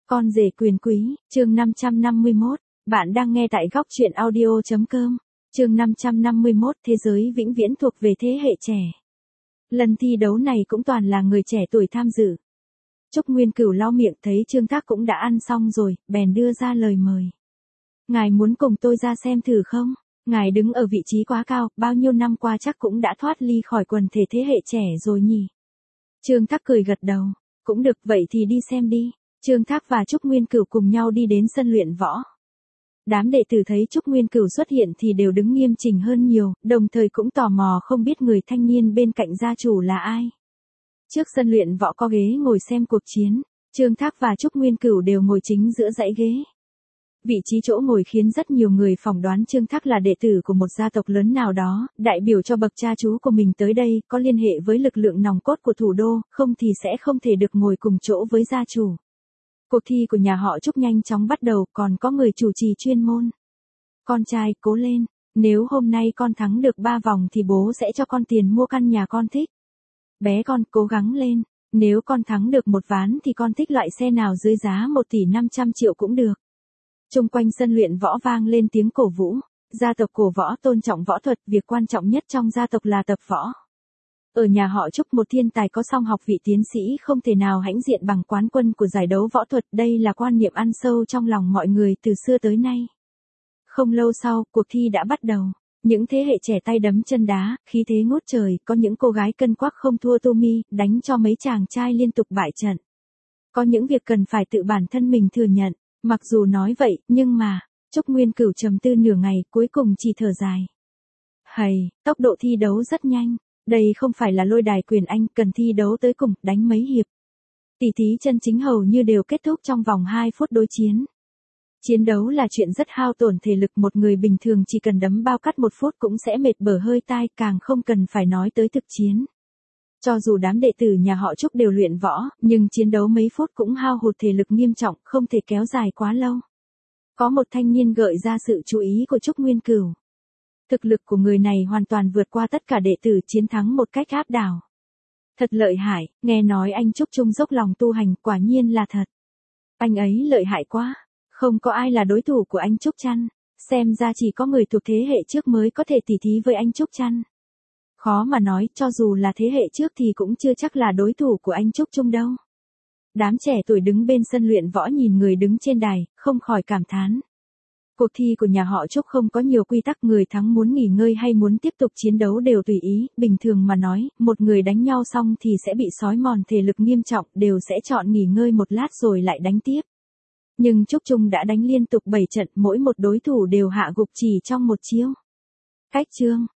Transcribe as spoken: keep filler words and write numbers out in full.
Con rể quyền quý, chương năm trăm năm mươi mốt. Bạn đang nghe tại góc truyện audio chấm com. Chương năm trăm năm mươi mốt, thế giới vĩnh viễn thuộc về thế hệ trẻ. Lần thi đấu này cũng toàn là người trẻ tuổi tham dự. Trúc Nguyên Cửu lau miệng thấy Trương Thác cũng đã ăn xong rồi, bèn đưa ra lời mời. Ngài muốn cùng tôi ra xem thử không? Ngài đứng ở vị trí quá cao, bao nhiêu năm qua chắc cũng đã thoát ly khỏi quần thể thế hệ trẻ rồi nhỉ? Trương Thác cười gật đầu. Cũng được, vậy thì đi xem đi. Trương Thác và Trúc Nguyên Cửu cùng nhau đi đến sân luyện võ. Đám đệ tử thấy Trúc Nguyên Cửu xuất hiện thì đều đứng nghiêm chỉnh hơn nhiều, đồng thời cũng tò mò không biết người thanh niên bên cạnh gia chủ là ai. Trước sân luyện võ có ghế ngồi xem cuộc chiến, Trương Thác và Trúc Nguyên Cửu đều ngồi chính giữa dãy ghế. Vị trí chỗ ngồi khiến rất nhiều người phỏng đoán Trương Thác là đệ tử của một gia tộc lớn nào đó, đại biểu cho bậc cha chú của mình tới đây, có liên hệ với lực lượng nòng cốt của thủ đô, không thì sẽ không thể được ngồi cùng chỗ với gia chủ. Cuộc thi của nhà họ Trúc nhanh chóng bắt đầu, còn có người chủ trì chuyên môn. Con trai, cố lên, nếu hôm nay con thắng được ba vòng thì bố sẽ cho con tiền mua căn nhà con thích. Bé con, cố gắng lên, nếu con thắng được một ván thì con thích loại xe nào dưới giá một tỷ năm trăm triệu cũng được. Trung quanh sân luyện võ vang lên tiếng cổ vũ, gia tộc cổ võ tôn trọng võ thuật, việc quan trọng nhất trong gia tộc là tập võ. Ở nhà họ Trúc một thiên tài có song học vị tiến sĩ không thể nào hãnh diện bằng quán quân của giải đấu võ thuật, đây là quan niệm ăn sâu trong lòng mọi người từ xưa tới nay. Không lâu sau, cuộc thi đã bắt đầu. Những thế hệ trẻ tay đấm chân đá, khí thế ngút trời, có những cô gái cân quắc không thua tô mi, đánh cho mấy chàng trai liên tục bại trận. Có những việc cần phải tự bản thân mình thừa nhận, mặc dù nói vậy, nhưng mà, Trúc Nguyên Cửu trầm tư nửa ngày, cuối cùng chỉ thở dài. Hầy, tốc độ thi đấu rất nhanh. Đây không phải là lôi đài quyền Anh, cần thi đấu tới cùng, đánh mấy hiệp. Tỷ thí chân chính hầu như đều kết thúc trong vòng hai phút đối chiến. Chiến đấu là chuyện rất hao tổn thể lực, một người bình thường chỉ cần đấm bao cắt một phút cũng sẽ mệt bở hơi tai, càng không cần phải nói tới thực chiến. Cho dù đám đệ tử nhà họ Trúc đều luyện võ, nhưng chiến đấu mấy phút cũng hao hụt thể lực nghiêm trọng, không thể kéo dài quá lâu. Có một thanh niên gợi ra sự chú ý của Trúc Nguyên Cửu. Thực lực của người này hoàn toàn vượt qua tất cả đệ tử, chiến thắng một cách áp đảo. Thật lợi hại, nghe nói anh Trúc Trung dốc lòng tu hành, quả nhiên là thật. Anh ấy lợi hại quá, không có ai là đối thủ của anh Trúc chăng? Xem ra chỉ có người thuộc thế hệ trước mới có thể tỉ thí với anh Trúc chăng? Khó mà nói, cho dù là thế hệ trước thì cũng chưa chắc là đối thủ của anh Trúc Trung đâu. Đám trẻ tuổi đứng bên sân luyện võ nhìn người đứng trên đài, không khỏi cảm thán. Cuộc thi của nhà họ Trúc không có nhiều quy tắc, người thắng muốn nghỉ ngơi hay muốn tiếp tục chiến đấu đều tùy ý, bình thường mà nói, một người đánh nhau xong thì sẽ bị xói mòn thể lực nghiêm trọng, đều sẽ chọn nghỉ ngơi một lát rồi lại đánh tiếp. Nhưng Trúc Trung đã đánh liên tục bảy trận, mỗi một đối thủ đều hạ gục chỉ trong một chiêu. Cách chương,